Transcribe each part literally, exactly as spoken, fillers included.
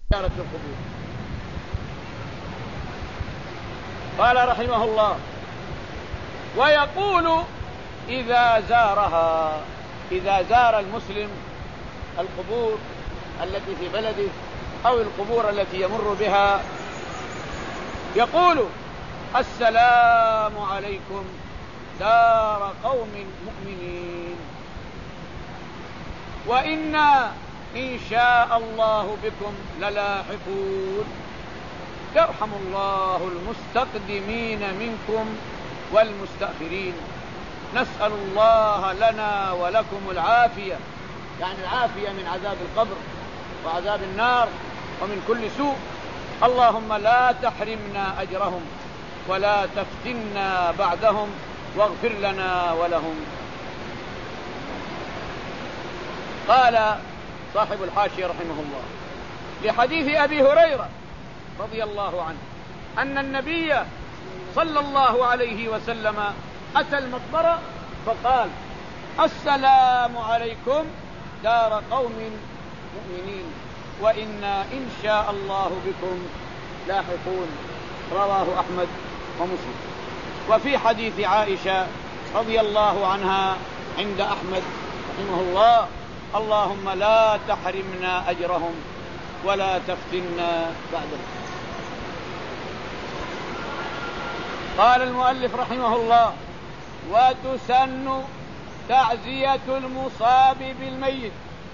زيارة القبور. قال رحمه الله: ويقول إذا زارها، إذا زار المسلم القبور التي في بلده أو القبور التي يمر بها يقول: السلام عليكم دار قوم مؤمنين، وإنا إن شاء الله بكم للاحقون، يرحم الله المستقدمين منكم والمستأخرين، نسأل الله لنا ولكم العافية، يعني العافية من عذاب القبر وعذاب النار ومن كل سوء، اللهم لا تحرمنا أجرهم ولا تفتنا بعدهم واغفر لنا ولهم. قال صاحب الحاشية رحمه الله: لحديث أبي هريرة رضي الله عنه أن النبي صلى الله عليه وسلم أتى المقبرة فقال: السلام عليكم دار قوم مؤمنين، وإنا إن شاء الله بكم لاحقون، رواه أحمد ومسلم. وفي حديث عائشة رضي الله عنها عند أحمد رحمه الله: اللهم لا تحرمنا أجرهم ولا تفتنا بعدهم. قال المؤلف رحمه الله: وتسن تعزية المصاب بالميت.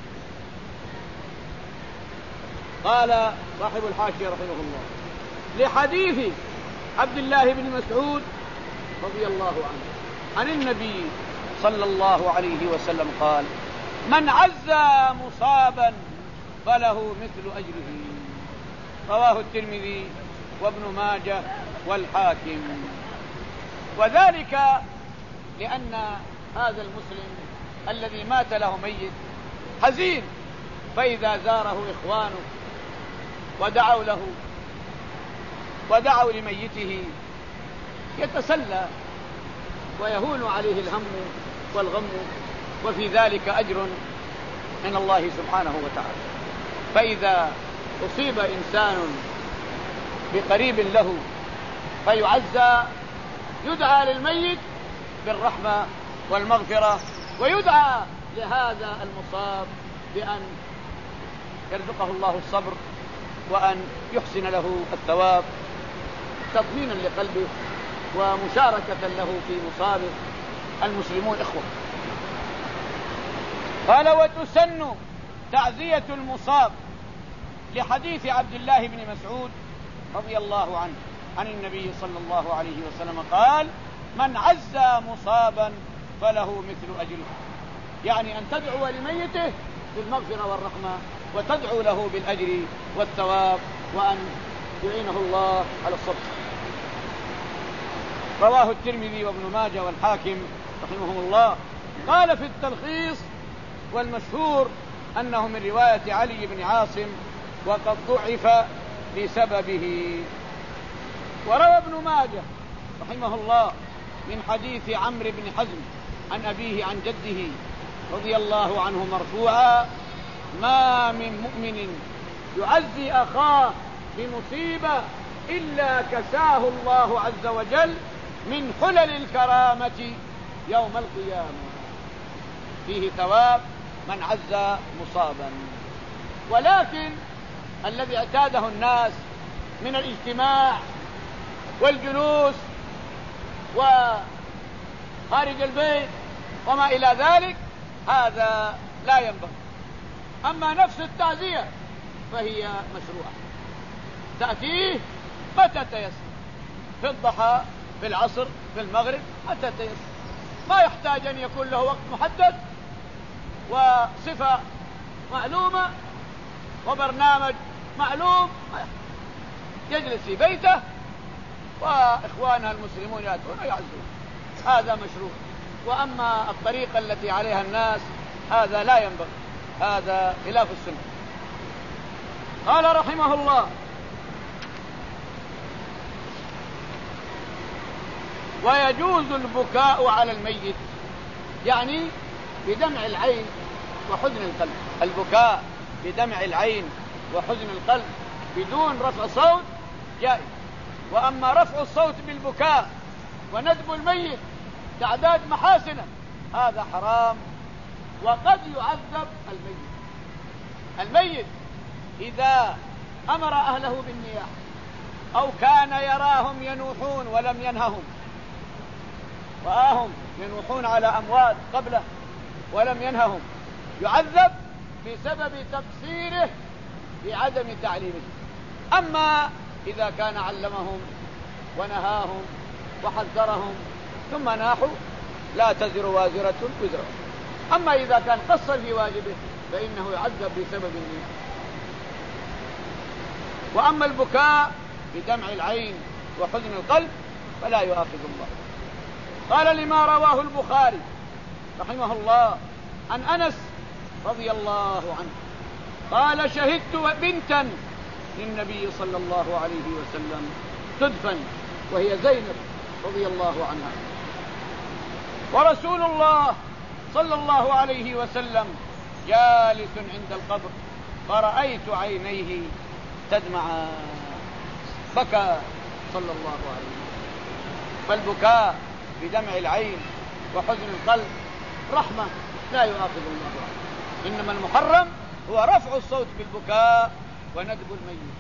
قال صاحب الحاشية رحمه الله: لحديث عبد الله بن مسعود رضي الله عنه عن النبي صلى الله عليه وسلم قال: من عزى مصابا فله مثل أجره، رواه الترمذي وابن ماجه والحاكم. وذلك لأن هذا المسلم الذي مات له ميت حزين، فإذا زاره إخوانه ودعوا له ودعوا لميته يتسلى ويهون عليه الهم والغم، وفي ذلك أجر من الله سبحانه وتعالى. فإذا أصيب إنسان بقريب له فيعزى، يدعى للميت بالرحمة والمغفرة، ويدعى لهذا المصاب بأن يرزقه الله الصبر وأن يحسن له الثواب تطمينا لقلبه ومشاركة له في مصابه. المسلمون إخوة. قال: وتسن تعزية المصاب، لحديث عبد الله بن مسعود رضي الله عنه عن النبي صلى الله عليه وسلم قال: من عزى مصابا فله مثل أجره، يعني أن تدعو لميته بالمغفرة والرحمة وتدعو له بالأجر والثواب وأن يعينه الله على الصبر. رواه الترمذي وابن ماجه والحاكم رحمهم الله. قال في التلخيص: والمشهور أنه من رواية علي بن عاصم وقد ضعف بسببه. وروى ابن ماجه رحمه الله من حديث عمرو بن حزم عن أبيه عن جده رضي الله عنه مرفوعا: ما من مؤمن يعزي أخاه بمصيبة إلا كساه الله عز وجل من حلل الكرامة يوم القيامة. فيه ثواب من عزى مصابا. ولكن الذي اعتاده الناس من الاجتماع والجلوس وخارج البيت وما إلى ذلك هذا لا ينبغي. أما نفس التعزية فهي مشروعة، تأتيه متى تيسر، في الضحى، في العصر، في المغرب، متى تيسر، ما يحتاج أن يكون له وقت محدد وصفة معلومة وبرنامج معلوم. يجلس في بيته وإخوانها المسلمون يأتون ويعزون، هذا مشروع. وأما الطريقة التي عليها الناس هذا لا ينبغي، هذا خلاف السنة. قال رحمه الله: ويجوز البكاء على الميت، يعني بدمع العين وحزن القلب. البكاء بدمع العين وحزن القلب بدون رفع صوت جائز. وأما رفع الصوت بالبكاء وندب الميت تعداد محاسنه هذا حرام، وقد يعذب الميت. الميت إذا أمر أهله بالنياحة أو كان يراهم ينوحون ولم ينههم، رآهم ينوحون على أموات قبله ولم ينههم، يعذب بسبب تقصيره بعدم تعليمه. أما إذا كان علمهم ونهاهم وحذرهم ثم ناحوا لا تزر وازرة وزر. أما إذا كان قصر في واجبه فإنه يعذب بسبب النية. وأما البكاء بدمع العين وحزن القلب فلا يؤاخذ الله. قال لما رواه البخاري رحمه الله عن أنس رضي الله عنه قال شهدت بنتا للنبي صلى الله عليه وسلم تدفن وهي زينب رضي الله عنها، ورسول الله صلى الله عليه وسلم جالس عند القبر فرأيت عينيه تدمعان، بكى صلى الله عليه وسلم. فالبكاء بدمع العين وحزن القلب رحمة لا يؤاخذ الله عنه، إنما المحرم هو رفع الصوت بالبكاء وندب الميت.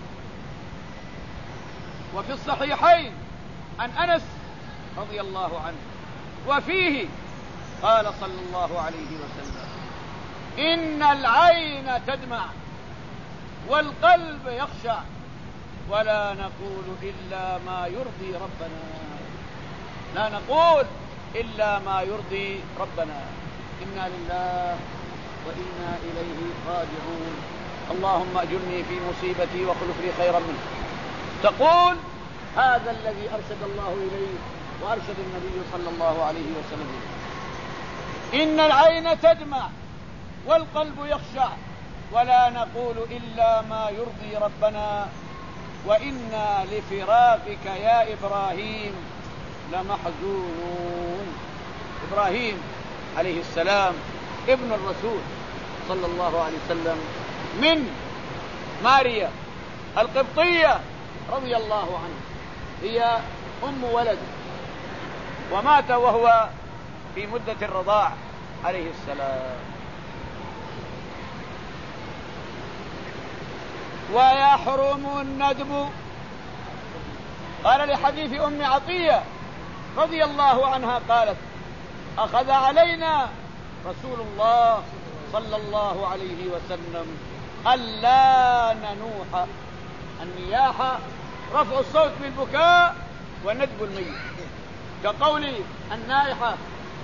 وفي الصحيحين عن أنس رضي الله عنه وفيه قال صلى الله عليه وسلم إن العين تدمع والقلب يخشع ولا نقول إلا ما يرضي ربنا، لا نقول إلا ما يرضي ربنا. إنا لله وإنا إليه راجعون. اللهم أجرني في مصيبتي واخلف لي خيرا منه. تقول هذا الذي أرشد الله إليه وأرشد النبي صلى الله عليه وسلم، إن العين تدمع والقلب يخشع ولا نقول إلا ما يرضي ربنا وإنا لفراقك يا إبراهيم لمحزونون. إبراهيم عليه السلام ابن الرسول صلى الله عليه وسلم من ماريا القبطية رضي الله عنه، هي أم ولد، ومات وهو في مدة الرضاع عليه السلام. ويحرم الندب. قال لحديث أم عطية رضي الله عنها قالت أخذ علينا رسول الله صلى الله عليه وسلم ألا ننوح. النياحة رفع الصوت بالبكاء وندب الميت، كقول النائحة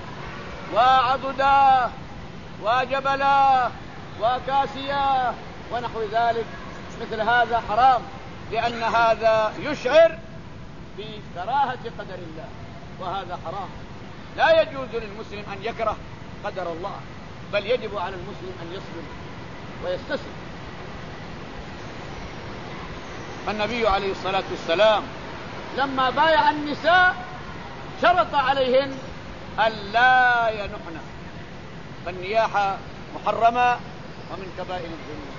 وعضداه وجبلاه وكاسياه ونحو ذلك، مثل هذا حرام، لأن هذا يشعر بكراهة قدر الله، وهذا حرام. لا يجوز للمسلم أن يكره قدر الله، بل يجب على المسلم أن يصبر ويستسلم. فالنبي عليه الصلاة والسلام لما بايع النساء شرط عليهن ألا ينحن، فالنياحة محرمة ومن كبائر الذنوب.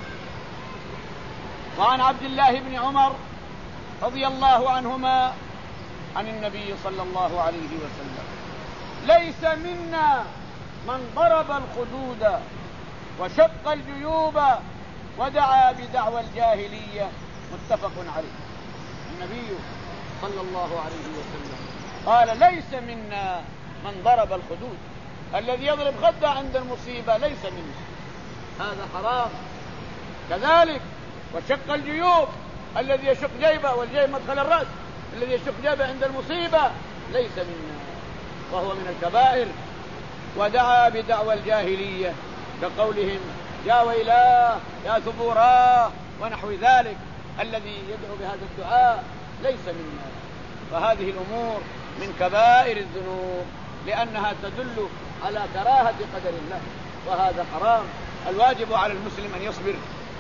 وعن عبد الله بن عمر رضي الله عنهما عن النبي صلى الله عليه وسلم ليس منا من ضرب الخدود وشق الجيوب ودعا بدعوى الجاهلية، متفق عليه. النبي صلى الله عليه وسلم قال ليس منا من ضرب الخدود، الذي يضرب خده عند المصيبة ليس منا، هذا حرام. كذلك وشق الجيوب، الذي يشق جيبه، والجيب مدخل الرأس، الذي يشق جيبه عند المصيبة ليس منا، وهو من الكبائر. ودعا بدعوى الجاهلية كقولهم يا ويلاه يا ثبوراه ونحو ذلك، الذي يدعو بهذا الدعاء ليس منا. فهذه الأمور من كبائر الذنوب، لأنها تدل على كراهة قدر الله، وهذا حرام. الواجب على المسلم أن يصبر.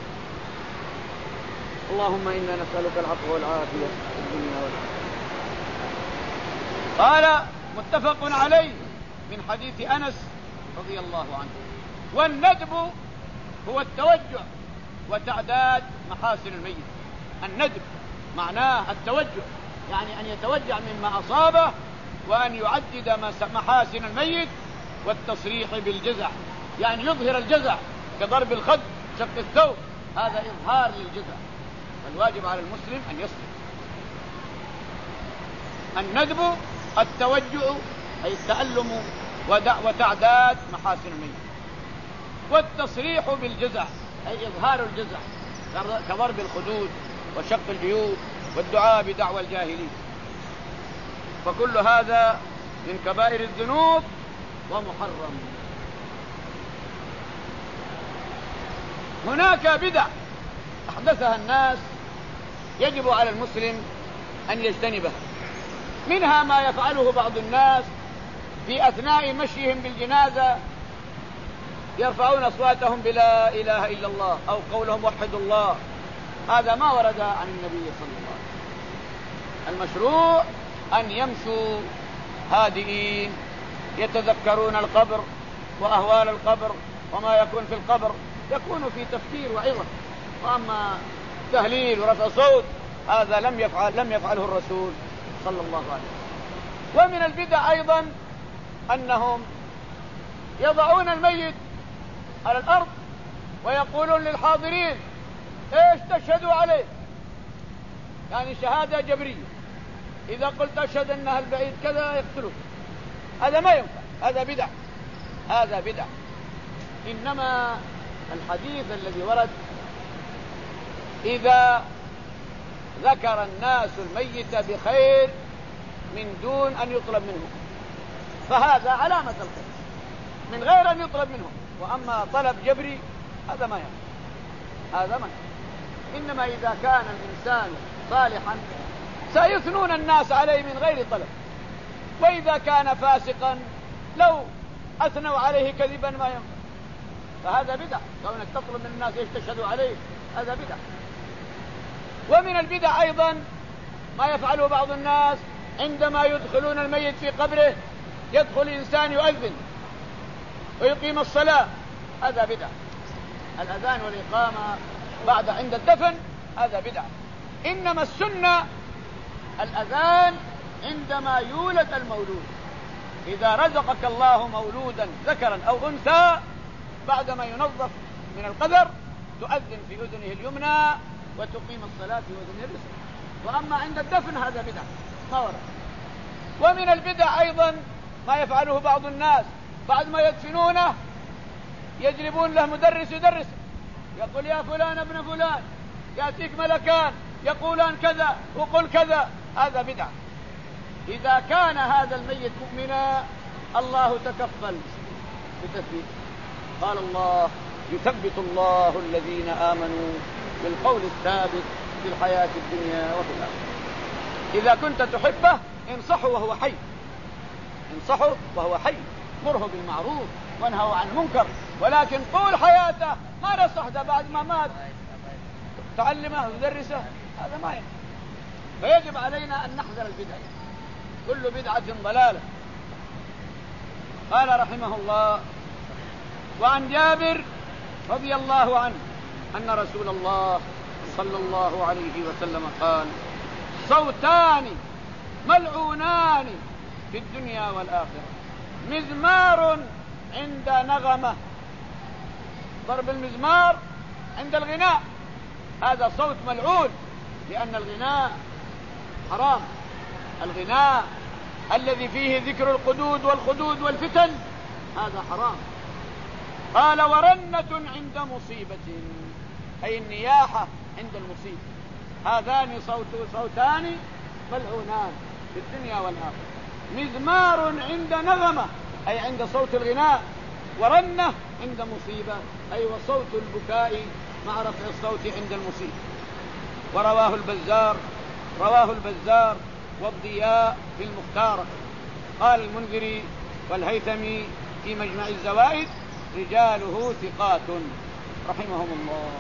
اللهم إنا نسألك العفو والعافية في الدنيا والآخرة. قال متفق عليه من حديث أنس رضي الله عنه. والندب هو التوجع وتعداد محاسن الميت. الندب معناه التوجع، يعني أن يتوجع مما أصابه وأن يعدد محاسن الميت، والتصريح بالجزع يعني يظهر الجزع كضرب الخد شق الثوب، هذا إظهار للجزع، فالواجب على المسلم أن يصبر. الندب التوجع أي التألم وتعداد محاسن الميت، والتصريح بالجزع أي إظهار الجزع كضرب الخدود وشق الجيوب والدعاء بدعوى الجاهلين، فكل هذا من كبائر الذنوب ومحرم. هناك بدع أحدثها الناس يجب على المسلم أن يجتنبها، منها ما يفعله بعض الناس في أثناء مشيهم بالجنازة، يرفعون أصواتهم بلا إله إلا الله أو قولهم وحد الله، هذا ما ورد عن النبي صلى الله عليه وسلم. المشروع أن يمشوا هادئين يتذكرون القبر وأهوال القبر وما يكون في القبر، يكون في تفكير وعظة، وأما تهليل ورفع صوت هذا لم يفعل لم يفعله الرسول صلى الله عليه وسلم. ومن البدع أيضا أنهم يضعون الميت على الأرض ويقولون للحاضرين إيش تشهدوا عليه، يعني شهادة جبرية، إذا قلت أشهد أنها البعيد كذا يقتلوك، هذا ما ينفع، هذا بدع، هذا بدع. إنما الحديث الذي ورد إذا ذكر الناس الميت بخير من دون أن يطلب منهم فهذا علامة الخير من غير أن يطلب منهم، وأما طلب جبري هذا ما ينفع، هذا ما ينفع. إنما إذا كان الإنسان صالحا سيثنون الناس عليه من غير طلب، وإذا كان فاسقا لو أثنوا عليه كذبا ما ينفع، فهذا بدع، كونك تطلب من الناس يستشهدوا عليه هذا بدع. ومن البدع أيضا ما يفعله بعض الناس عندما يدخلون الميت في قبره، يدخل إنسان يؤذن ويقيم الصلاة، هذا بدع. الأذان والإقامة بعد عند الدفن هذا بدع، إنما السنة الأذان عندما يولد المولود، إذا رزقك الله مولودا ذكرا أو أنثى بعدما ينظف من القدر تؤذن في أذنه اليمنى وتقيم الصلاة في أذنه اليسرى. وأما عند الدفن هذا بدع ما ورد. ومن البدع أيضا ما يفعله بعض الناس بعد ما يدفنونه يجلبون له مدرس يدرس، يقول يا فلان ابن فلان يأتيك ملكان يقولان كذا وقل كذا، هذا بدع. إذا كان هذا الميت مؤمنا الله تكفل بتثبيته، قال الله يثبت الله الذين آمنوا بالقول الثابت في الحياة الدنيا وفي الآخرة. إذا كنت تحبه انصحه وهو حي، انصحه وهو حي، مره بالمعروف وانهوا عن المنكر، ولكن طول حياته ما نصحته بعد ما مات تعلمه ويدرسه، هذا ما ينفع. فيجب علينا أن نحذر البدع، كل بدعة ضلالة. قال رحمه الله: وعن جابر رضي الله عنه أن رسول الله صلى الله عليه وسلم قال: صوتان ملعونان في الدنيا والآخرة، مزمار عند نغمة، ضرب المزمار عند الغناء هذا صوت ملعون، لأن الغناء حرام، الغناء الذي فيه ذكر القدود والخدود والفتن هذا حرام. قال: ورنة عند مصيبة، أي النياحة عند المصيبة، هذان صوت صوتان ملعونان في الدنيا والآخرة، مزمار عند نغمة أي عند صوت الغناء، ورنة عند مصيبة أي وصوت البكاء مع رفع الصوت عند المصيبة. ورواه البزار رواه البزار والضياء في المختارة. قال المنذري والهيثمي في مجمع الزوائد: رجاله ثقات رحمهم الله.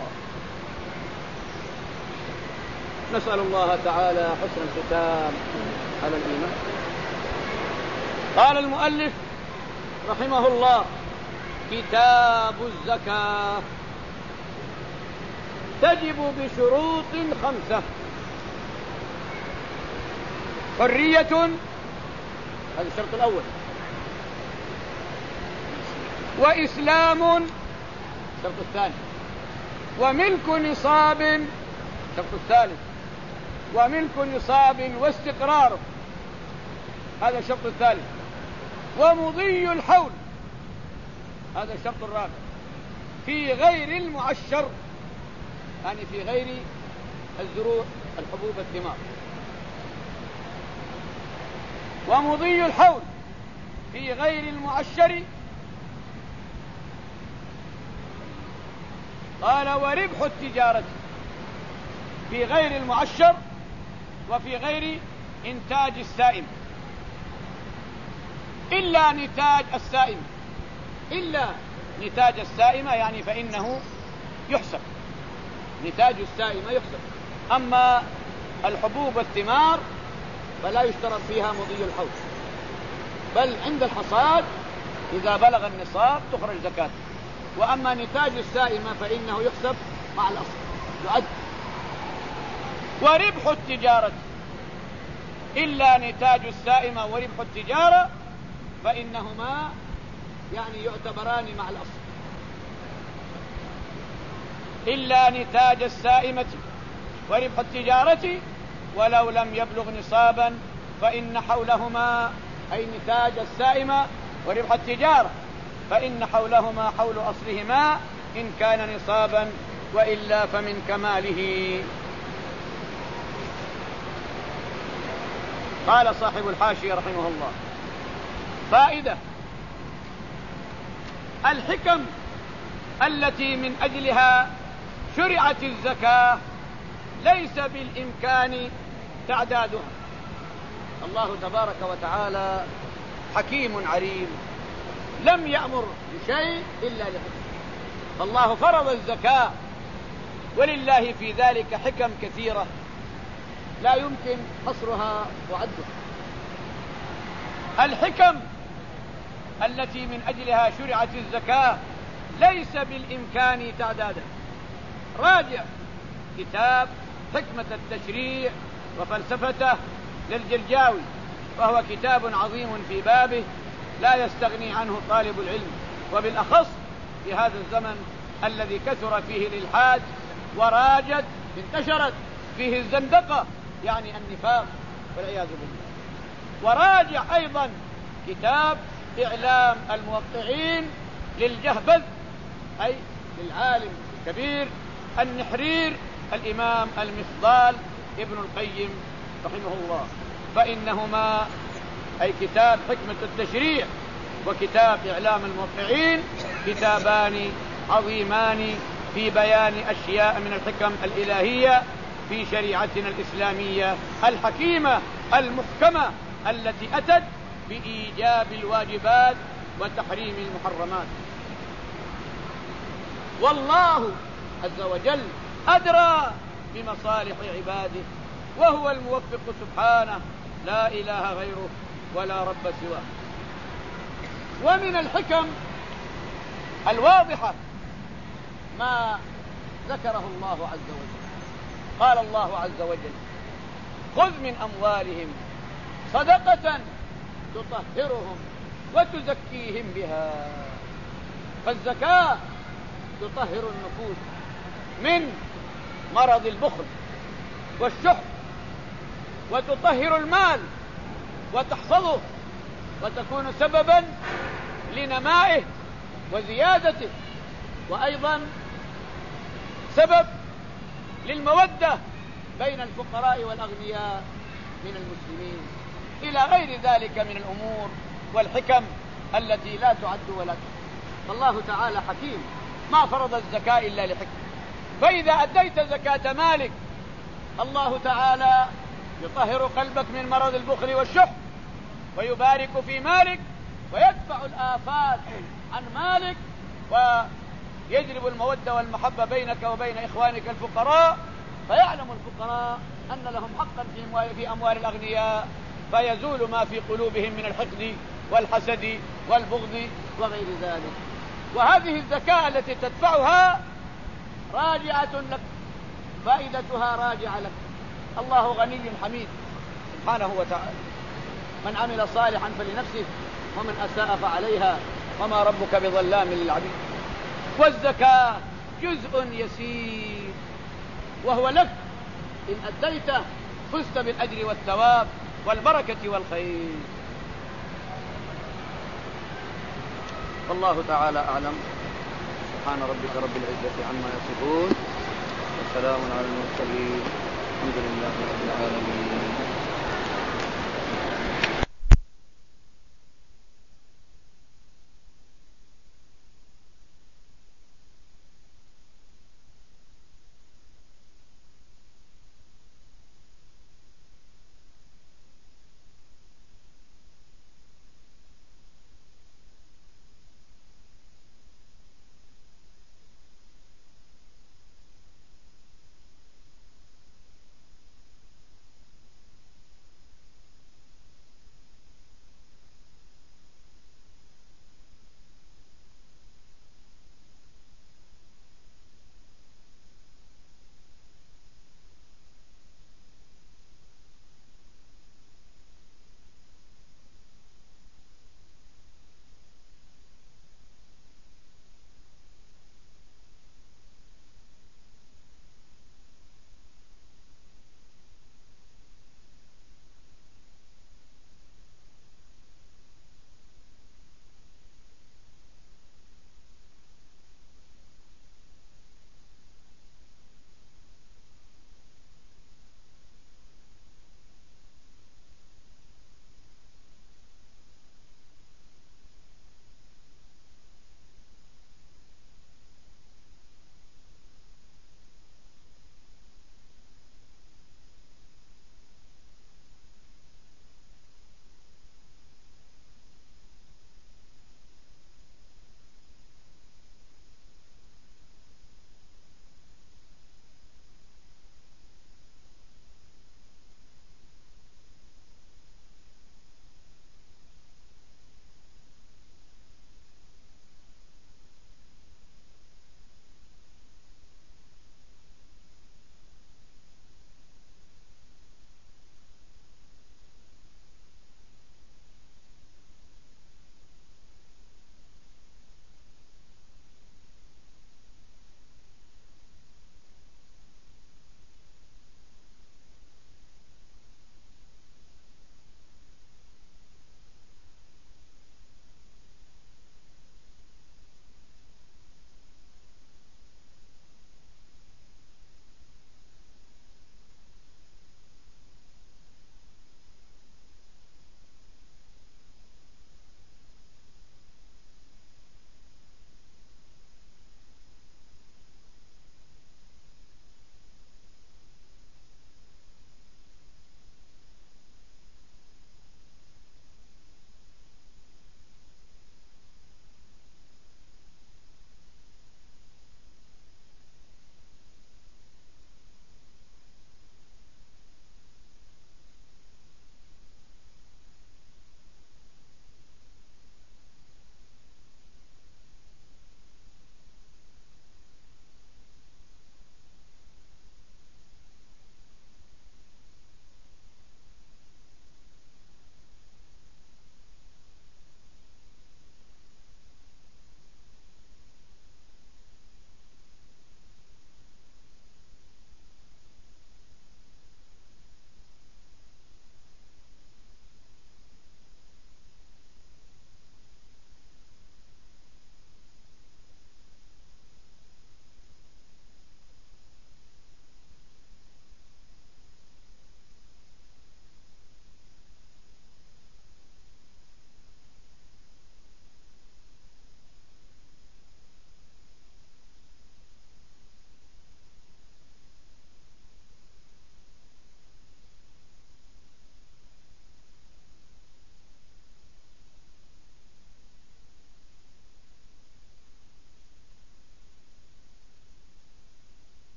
نسأل الله تعالى حسن الختام على الإيمان. قال المؤلف رحمه الله: كتاب الزكاة. تجب بشروط خمسة: حرية، هذا الشرط الأول، وإسلام، الشرط الثاني، وملك نصاب، الشرط الثالث، وملك نصاب واستقراره، هذا الشرط الثالث، ومضي الحول، هذا الشرط الرابع، في غير المعشر، يعني في غير الزروع الحبوب الثمار، ومضي الحول في غير المعشر. قال: وربح التجارة في غير المعشر وفي غير إنتاج السائم، إلا نتاج السائمة، إلا نتاج السائمة يعني فإنه يحسب، نتاج السائمة يحسب، أما الحبوب والثمار فلا يشترط فيها مضي الحول، بل عند الحصاد إذا بلغ النصاب تخرج زكاة، وأما نتاج السائمة فإنه يحسب مع الأصل يعد. وربح التجارة إلا نتاج السائمة وربح التجارة فإنهما يعني يعتبران مع الأصل، إلا نتاج السائمة وربح التجارة ولو لم يبلغ نصابا فإن حولهما، أي نتاج السائمة وربح التجارة، فإن حولهما حول أصلهما إن كان نصابا، وإلا فمن كماله. قال صاحب الحاشية رحمه الله: فائدة: الحكم التي من أجلها شرعت الزكاة ليس بالإمكان تعدادها. الله تبارك وتعالى حكيم عليم، لم يأمر بشيء إلا لحكم، فالله فرض الزكاة ولله في ذلك حكم كثيرة لا يمكن حصرها وعدها. الحكم التي من أجلها شرعت الزكاة ليس بالإمكان تعدادها. راجع كتاب حكمة التشريع وفلسفته للجرجاوي، وهو كتاب عظيم في بابه لا يستغني عنه طالب العلم، وبالأخص في هذا الزمن الذي كثر فيه الإلحاد وراجت انتشرت فيه الزندقة، يعني النفاق والعياذ بالله. وراجع أيضا كتاب إعلام الموقعين للجهبذ، أي للعالم الكبير النحرير الإمام المفضال ابن القيم رحمه الله، فإنهما أي كتاب حكمة التشريع وكتاب إعلام الموقعين كتابان عظيمان في بيان أشياء من الحكم الإلهية في شريعتنا الإسلامية الحكيمة المحكمة التي أتت بإيجاب الواجبات وتحريم المحرمات. والله عز وجل أدرى بمصالح عباده، وهو الموفق سبحانه، لا إله غيره ولا رب سواه. ومن الحكم الواضحة ما ذكره الله عز وجل. قال الله عز وجل: خذ من أموالهم صدقة تطهرهم وتزكيهم بها. فالزكاة تطهر النفوس من مرض البخل والشح، وتطهر المال وتحفظه، وتكون سببا لنمائه وزيادته، وأيضا سبب للمودة بين الفقراء والأغنياء من المسلمين، إلى غير ذلك من الأمور والحكم التي لا تعد ولا تحصى. فالله تعالى حكيم، ما فرض الزكاة إلا لحكمة. فإذا أديت زكاة مالك الله تعالى يطهر قلبك من مرض البخل والشح، ويبارك في مالك، ويدفع الآفات عن مالك، ويجلب المودة والمحبة بينك وبين إخوانك الفقراء، فيعلم الفقراء أن لهم حقا في أموال الأغنياء، فيزول ما في قلوبهم من الحقد والحسد والبغض وغير ذلك. وهذه الزكاة التي تدفعها راجعة لك فائدتها راجعة لك. الله غني حميد سبحانه وتعالى. من عمل صالحا فلنفسه ومن أساء فعليها وما ربك بظلام للعبيد. والزكاة جزء يسير وهو لك، إن أديته فزت بالأجر والثواب والبركة والخير. والله تعالى أعلم. سبحان ربك رب العزة عما يصفون وسلام على المرسلين الحمد لله رب العالمين.